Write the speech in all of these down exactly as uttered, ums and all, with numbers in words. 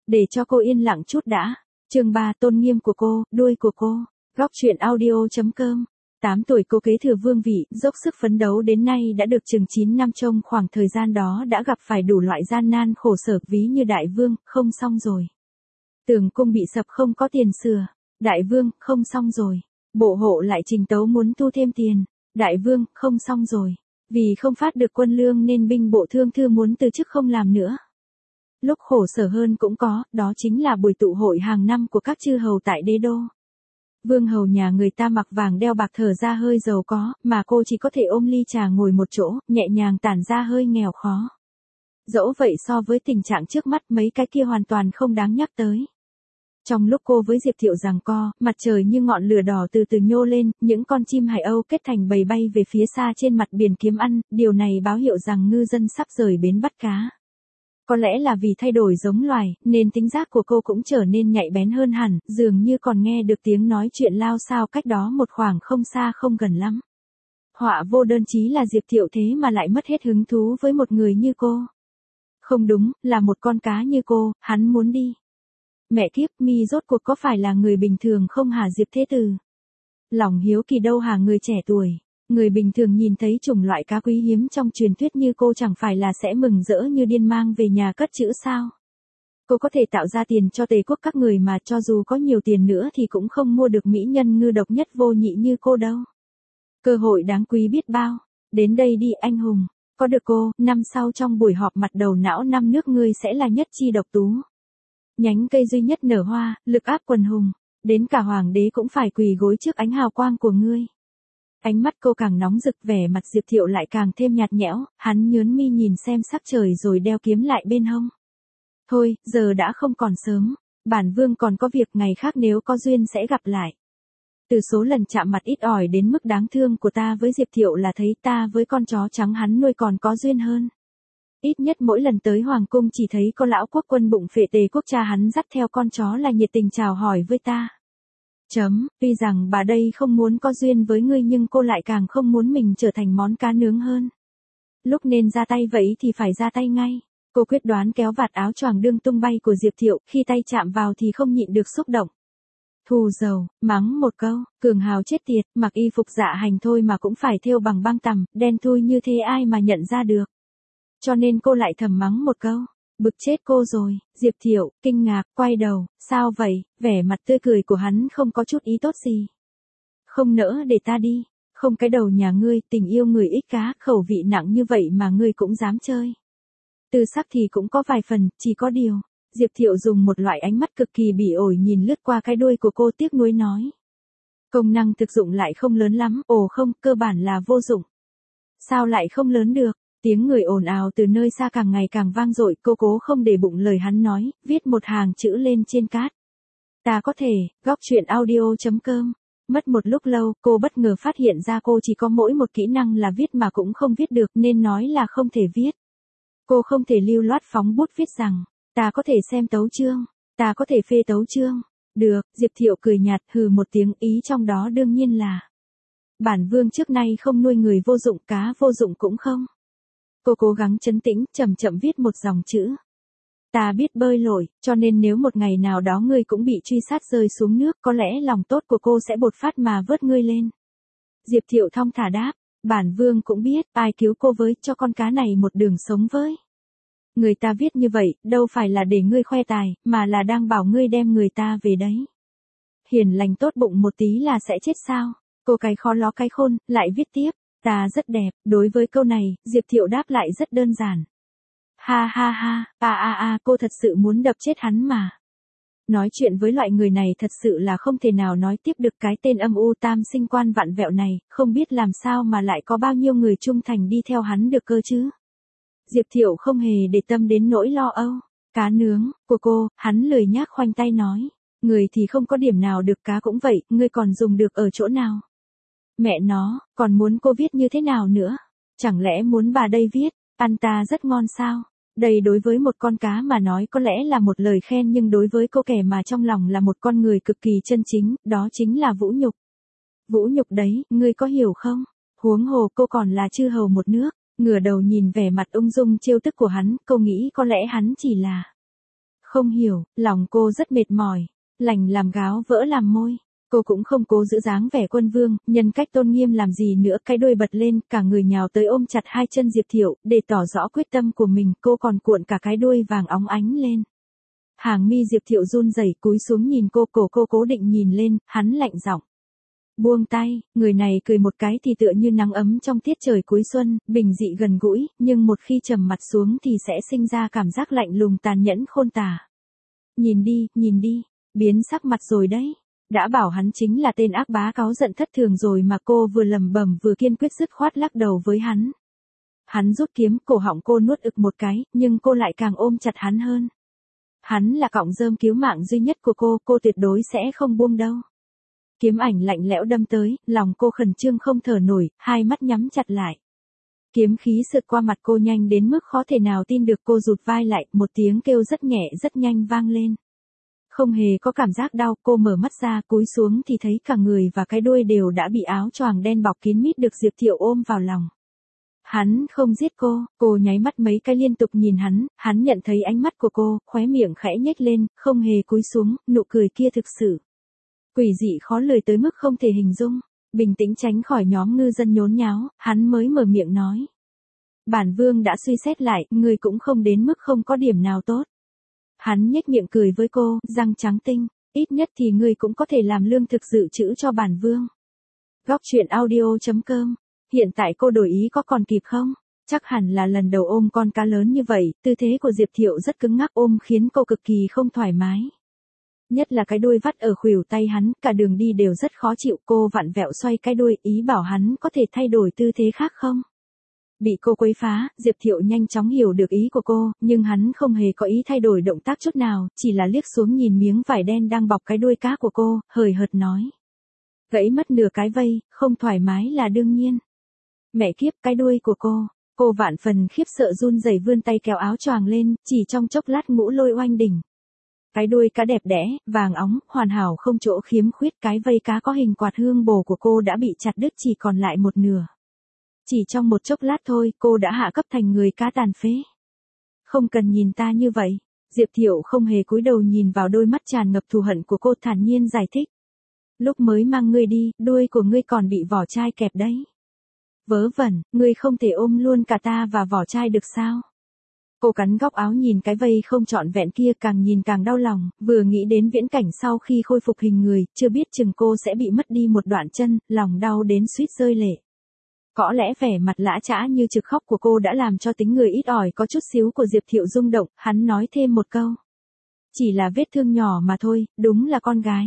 để cho cô yên lặng chút đã. Chương ba, tôn nghiêm của cô, đuôi của cô. Góc truyện audio chấm com. tám tuổi cô kế thừa vương vị, dốc sức phấn đấu đến nay đã được chừng chín năm. Trong khoảng thời gian đó đã gặp phải đủ loại gian nan khổ sở, ví như đại vương, không xong rồi. Tường cung bị sập không có tiền sửa. Đại vương, không xong rồi. Bộ hộ lại trình tấu muốn thu thêm tiền. Đại vương, không xong rồi. Vì không phát được quân lương nên binh bộ thương thư muốn từ chức không làm nữa. Lúc khổ sở hơn cũng có, đó chính là buổi tụ hội hàng năm của các chư hầu tại đế đô. Vương hầu nhà người ta mặc vàng đeo bạc thở ra hơi giàu có, mà cô chỉ có thể ôm ly trà ngồi một chỗ, nhẹ nhàng tản ra hơi nghèo khó. Dẫu vậy so với tình trạng trước mắt mấy cái kia hoàn toàn không đáng nhắc tới. Trong lúc cô với Diệp Thiệu giằng co, mặt trời như ngọn lửa đỏ từ từ nhô lên, những con chim hải âu kết thành bầy bay về phía xa trên mặt biển kiếm ăn, điều này báo hiệu rằng ngư dân sắp rời bến bắt cá. Có lẽ là vì thay đổi giống loài, nên tính giác của cô cũng trở nên nhạy bén hơn hẳn, dường như còn nghe được tiếng nói chuyện lao xao cách đó một khoảng không xa không gần lắm. Họa vô đơn chí là Diệp Thiệu thế mà lại mất hết hứng thú với một người như cô. Không đúng, là một con cá như cô, hắn muốn đi. Mẹ kiếp, mi rốt cuộc có phải là người bình thường không hả Diệp Thế Tử? Lòng hiếu kỳ đâu hả người trẻ tuổi? Người bình thường nhìn thấy chủng loại cá quý hiếm trong truyền thuyết như cô chẳng phải là sẽ mừng rỡ như điên mang về nhà cất chữ sao? Cô có thể tạo ra tiền cho tề quốc các người mà cho dù có nhiều tiền nữa thì cũng không mua được mỹ nhân ngư độc nhất vô nhị như cô đâu. Cơ hội đáng quý biết bao. Đến đây đi anh hùng. Có được cô, năm sau trong buổi họp mặt đầu não năm nước ngươi sẽ là nhất chi độc tú. Nhánh cây duy nhất nở hoa, lực áp quần hùng. Đến cả hoàng đế cũng phải quỳ gối trước ánh hào quang của ngươi. Ánh mắt cô càng nóng rực, vẻ mặt Diệp Thiệu lại càng thêm nhạt nhẽo, hắn nhớn mi nhìn xem sắc trời rồi đeo kiếm lại bên hông. Thôi, giờ đã không còn sớm, bản vương còn có việc, ngày khác nếu có duyên sẽ gặp lại. Từ số lần chạm mặt ít ỏi đến mức đáng thương của ta với Diệp Thiệu là thấy ta với con chó trắng hắn nuôi còn có duyên hơn. Ít nhất mỗi lần tới hoàng cung chỉ thấy có lão quốc quân bụng phệ tề quốc cha hắn dắt theo con chó là nhiệt tình chào hỏi với ta. Chấm, tuy rằng bà đây không muốn có duyên với ngươi nhưng cô lại càng không muốn mình trở thành món cá nướng hơn. Lúc nên ra tay vậy thì phải ra tay ngay. Cô quyết đoán kéo vạt áo choàng đương tung bay của Diệp Thiệu, khi tay chạm vào thì không nhịn được xúc động. Thù dầu, mắng một câu, cường hào chết tiệt, mặc y phục dạ hành thôi mà cũng phải thêu bằng băng tằm, đen thui như thế ai mà nhận ra được. Cho nên cô lại thầm mắng một câu. Bực chết cô rồi. Diệp Thiệu, kinh ngạc, quay đầu, sao vậy? Vẻ mặt tươi cười của hắn không có chút ý tốt gì. Không nỡ để ta đi. Không, cái đầu nhà ngươi, tình yêu người ích cá, khẩu vị nặng như vậy mà ngươi cũng dám chơi. Tư sắc thì cũng có vài phần, chỉ có điều. Diệp Thiệu dùng một loại ánh mắt cực kỳ bỉ ổi nhìn lướt qua cái đuôi của cô, tiếc nuối nói. Công năng thực dụng lại không lớn lắm, ồ không, cơ bản là vô dụng. Sao lại không lớn được? Tiếng người ồn ào từ nơi xa càng ngày càng vang dội, cô cố không để bụng lời hắn nói, viết một hàng chữ lên trên cát. Ta có thể, góc truyện audio chấm com. Mất một lúc lâu, cô bất ngờ phát hiện ra cô chỉ có mỗi một kỹ năng là viết mà cũng không viết được, nên nói là không thể viết. Cô không thể lưu loát phóng bút viết rằng, ta có thể xem tấu chương, ta có thể phê tấu chương. Được, Diệp Thiệu cười nhạt, hừ một tiếng, ý trong đó đương nhiên là bản vương trước nay không nuôi người vô dụng, cá vô dụng cũng không. Cô cố gắng trấn tĩnh, chậm chậm viết một dòng chữ. Ta biết bơi lội, cho nên nếu một ngày nào đó ngươi cũng bị truy sát rơi xuống nước, có lẽ lòng tốt của cô sẽ bột phát mà vớt ngươi lên. Diệp Thiệu thong thả đáp, bản vương cũng biết, ai cứu cô với, cho con cá này một đường sống với. Người ta viết như vậy, đâu phải là để ngươi khoe tài, mà là đang bảo ngươi đem người ta về đấy. Hiền lành tốt bụng một tí là sẽ chết sao? Cô cái khó ló cái khôn, lại viết tiếp. Ta rất đẹp, đối với câu này, Diệp Thiệu đáp lại rất đơn giản. Ha ha ha, a a a, cô thật sự muốn đập chết hắn mà. Nói chuyện với loại người này thật sự là không thể nào nói tiếp được, cái tên âm u tam sinh quan vặn vẹo này, không biết làm sao mà lại có bao nhiêu người trung thành đi theo hắn được cơ chứ. Diệp Thiệu không hề để tâm đến nỗi lo âu. Cá nướng, của cô, hắn lười nhác khoanh tay nói. Người thì không có điểm nào được, cá cũng vậy, ngươi còn dùng được ở chỗ nào? Mẹ nó, còn muốn cô viết như thế nào nữa? Chẳng lẽ muốn bà đây viết, ăn ta rất ngon sao? Đây đối với một con cá mà nói có lẽ là một lời khen, nhưng đối với cô kẻ mà trong lòng là một con người cực kỳ chân chính, đó chính là vũ nhục. Vũ nhục đấy, ngươi có hiểu không? Huống hồ cô còn là chư hầu một nước. Ngửa đầu nhìn vẻ mặt ung dung trêu tức của hắn, cô nghĩ có lẽ hắn chỉ là Không hiểu, lòng cô rất mệt mỏi, lành làm gáo vỡ làm môi. Cô cũng không cố giữ dáng vẻ quân vương, nhân cách tôn nghiêm làm gì nữa, cái đuôi bật lên, cả người nhào tới ôm chặt hai chân Diệp Thiệu, để tỏ rõ quyết tâm của mình, cô còn cuộn cả cái đuôi vàng óng ánh lên. Hàng mi Diệp Thiệu run rẩy, cúi xuống nhìn cô, cổ cô cố định nhìn lên, hắn lạnh giọng. Buông tay, người này cười một cái thì tựa như nắng ấm trong tiết trời cuối xuân, bình dị gần gũi, nhưng một khi trầm mặt xuống thì sẽ sinh ra cảm giác lạnh lùng tàn nhẫn khôn tả. Nhìn đi, nhìn đi, biến sắc mặt rồi đấy. Đã bảo hắn chính là tên ác bá cáu giận thất thường rồi mà, cô vừa lẩm bẩm vừa kiên quyết dứt khoát lắc đầu với hắn. Hắn rút kiếm, cổ họng cô nuốt ực một cái, nhưng cô lại càng ôm chặt hắn hơn. Hắn là cọng rơm cứu mạng duy nhất của cô, cô tuyệt đối sẽ không buông đâu. Kiếm ảnh lạnh lẽo đâm tới, lòng cô khẩn trương không thở nổi, hai mắt nhắm chặt lại. Kiếm khí sượt qua mặt cô nhanh đến mức khó thể nào tin được, cô rụt vai lại, một tiếng kêu rất nhẹ rất nhanh vang lên. Không hề có cảm giác đau, cô mở mắt ra, cúi xuống thì thấy cả người và cái đuôi đều đã bị áo choàng đen bọc kín mít được Diệp Thiệu ôm vào lòng. Hắn không giết cô, cô nháy mắt mấy cái liên tục nhìn hắn, hắn nhận thấy ánh mắt của cô, khóe miệng khẽ nhếch lên, không hề cúi xuống, nụ cười kia thực sự quỷ dị khó lời tới mức không thể hình dung. Bình tĩnh tránh khỏi nhóm ngư dân nhốn nháo, hắn mới mở miệng nói. Bản vương đã suy xét lại, người cũng không đến mức không có điểm nào tốt. Hắn nhếch miệng cười với cô, răng trắng tinh, ít nhất thì ngươi cũng có thể làm lương thực dự trữ cho bản vương. Góc truyện audio chấm com. Hiện tại cô đổi ý có còn kịp không? Chắc hẳn là lần đầu ôm con cá lớn như vậy, tư thế của Diệp Thiệu rất cứng ngắc, ôm khiến cô cực kỳ không thoải mái. Nhất là cái đuôi vắt ở khuỷu tay hắn, cả đường đi đều rất khó chịu, cô vặn vẹo xoay cái đuôi, ý bảo hắn có thể thay đổi tư thế khác không? Bị cô quấy phá, Diệp Thiệu nhanh chóng hiểu được ý của cô, nhưng hắn không hề có ý thay đổi động tác chút nào, chỉ là liếc xuống nhìn miếng vải đen đang bọc cái đuôi cá của cô, hời hợt nói. Gãy mất nửa cái vây, không thoải mái là đương nhiên. Mẹ kiếp, cái đuôi của cô, cô vạn phần khiếp sợ run rẩy vươn tay kéo áo choàng lên, chỉ trong chốc lát ngũ lôi oanh đỉnh. Cái đuôi cá đẹp đẽ, vàng óng, hoàn hảo không chỗ khiếm khuyết, cái vây cá có hình quạt hương bồ của cô đã bị chặt đứt chỉ còn lại một nửa. Chỉ trong một chốc lát thôi, cô đã hạ cấp thành người cá tàn phế. Không cần nhìn ta như vậy. Diệp Thiệu không hề cúi đầu nhìn vào đôi mắt tràn ngập thù hận của cô, thản nhiên giải thích. Lúc mới mang ngươi đi, đuôi của ngươi còn bị vỏ chai kẹp đấy. Vớ vẩn, ngươi không thể ôm luôn cả ta và vỏ chai được sao? Cô cắn góc áo nhìn cái vây không trọn vẹn kia, càng nhìn càng đau lòng, vừa nghĩ đến viễn cảnh sau khi khôi phục hình người, chưa biết chừng cô sẽ bị mất đi một đoạn chân, lòng đau đến suýt rơi lệ. Có lẽ vẻ mặt lã chã như trực khóc của cô đã làm cho tính người ít ỏi có chút xíu của Diệp Thiệu rung động, hắn nói thêm một câu. Chỉ là vết thương nhỏ mà thôi, đúng là con gái.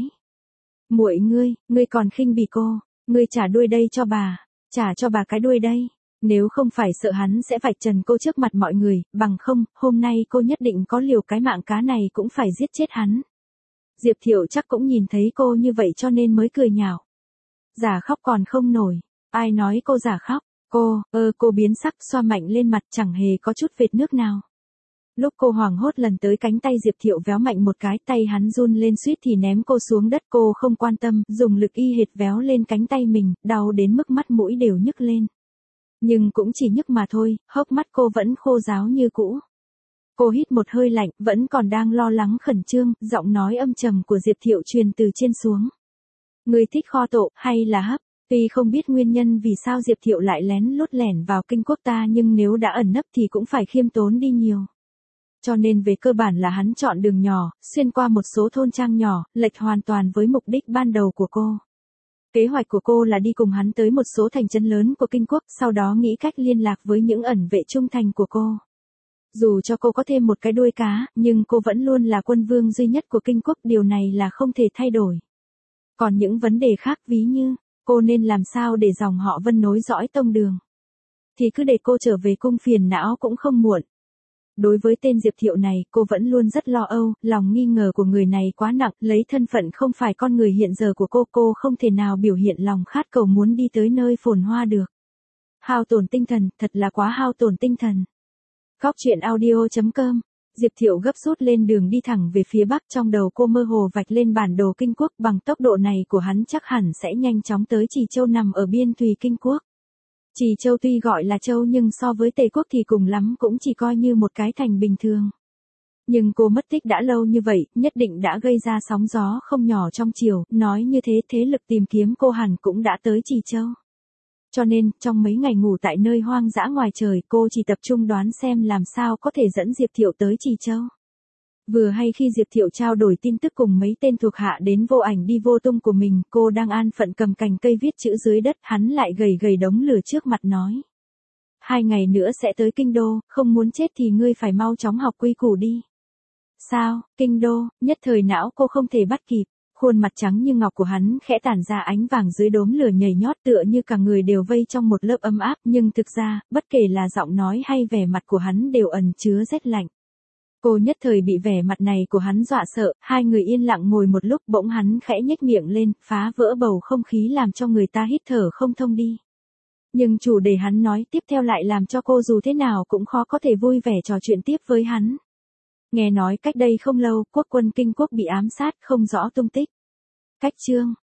Muội ngươi, ngươi còn khinh bỉ cô, ngươi trả đuôi đây cho bà, trả cho bà cái đuôi đây. Nếu không phải sợ hắn sẽ vạch trần cô trước mặt mọi người, bằng không, hôm nay cô nhất định có liều cái mạng cá này cũng phải giết chết hắn. Diệp Thiệu chắc cũng nhìn thấy cô như vậy cho nên mới cười nhạo. Giả khóc còn không nổi. Ai nói cô giả khóc? Cô, ơ cô biến sắc xoa mạnh lên mặt chẳng hề có chút vệt nước nào. Lúc cô hoảng hốt lần tới cánh tay Diệp Thiệu véo mạnh một cái, tay hắn run lên suýt thì ném cô xuống đất, cô không quan tâm, dùng lực y hệt véo lên cánh tay mình, đau đến mức mắt mũi đều nhức lên. Nhưng cũng chỉ nhức mà thôi, hốc mắt cô vẫn khô ráo như cũ. Cô hít một hơi lạnh, vẫn còn đang lo lắng khẩn trương, giọng nói âm trầm của Diệp Thiệu truyền từ trên xuống. Người thích kho tộ, hay là hấp? Tuy không biết nguyên nhân vì sao Diệp Thiệu lại lén lút lẻn vào kinh quốc ta, nhưng nếu đã ẩn nấp thì cũng phải khiêm tốn đi nhiều. Cho nên về cơ bản là hắn chọn đường nhỏ, xuyên qua một số thôn trang nhỏ, lệch hoàn toàn với mục đích ban đầu của cô. Kế hoạch của cô là đi cùng hắn tới một số thành trấn lớn của kinh quốc, sau đó nghĩ cách liên lạc với những ẩn vệ trung thành của cô. Dù cho cô có thêm một cái đuôi cá, nhưng cô vẫn luôn là quân vương duy nhất của kinh quốc, điều này là không thể thay đổi. Còn những vấn đề khác ví như, cô nên làm sao để dòng họ Vân nối dõi tông đường, thì cứ để cô trở về cung phiền não cũng không muộn. Đối với tên Diệp Thiệu này, cô vẫn luôn rất lo âu, lòng nghi ngờ của người này quá nặng, lấy thân phận không phải con người hiện giờ của cô, cô không thể nào biểu hiện lòng khát cầu muốn đi tới nơi phồn hoa được. Hao tổn tinh thần, thật là quá hao tổn tinh thần. Góc truyện audio chấm com. Diệp Thiệu gấp rút lên đường đi thẳng về phía bắc, trong đầu cô mơ hồ vạch lên bản đồ kinh quốc, bằng tốc độ này của hắn chắc hẳn sẽ nhanh chóng tới Trì Châu nằm ở biên thùy kinh quốc. Trì Châu tuy gọi là châu nhưng so với Tề quốc thì cùng lắm cũng chỉ coi như một cái thành bình thường. Nhưng cô mất tích đã lâu như vậy, nhất định đã gây ra sóng gió không nhỏ trong triều, nói như thế thế lực tìm kiếm cô hẳn cũng đã tới Trì Châu. Cho nên, trong mấy ngày ngủ tại nơi hoang dã ngoài trời, cô chỉ tập trung đoán xem làm sao có thể dẫn Diệp Thiệu tới Trì Châu. Vừa hay khi Diệp Thiệu trao đổi tin tức cùng mấy tên thuộc hạ đến vô ảnh đi vô tung của mình, cô đang an phận cầm cành cây viết chữ dưới đất, hắn lại gầy gầy đống lửa trước mặt nói. Hai ngày nữa sẽ tới Kinh Đô, không muốn chết thì ngươi phải mau chóng học quy củ đi. Sao, Kinh Đô, nhất thời não cô không thể bắt kịp, khuôn mặt trắng như ngọc của hắn khẽ tản ra ánh vàng dưới đốm lửa nhảy nhót tựa như cả người đều vây trong một lớp ấm áp, nhưng thực ra, bất kể là giọng nói hay vẻ mặt của hắn đều ẩn chứa rét lạnh. Cô nhất thời bị vẻ mặt này của hắn dọa sợ, hai người yên lặng ngồi một lúc bỗng hắn khẽ nhếch miệng lên, phá vỡ bầu không khí làm cho người ta hít thở không thông đi. Nhưng chủ đề hắn nói tiếp theo lại làm cho cô dù thế nào cũng khó có thể vui vẻ trò chuyện tiếp với hắn. Nghe nói cách đây không lâu, quốc quân Kinh Quốc bị ám sát không rõ tung tích. Cách chương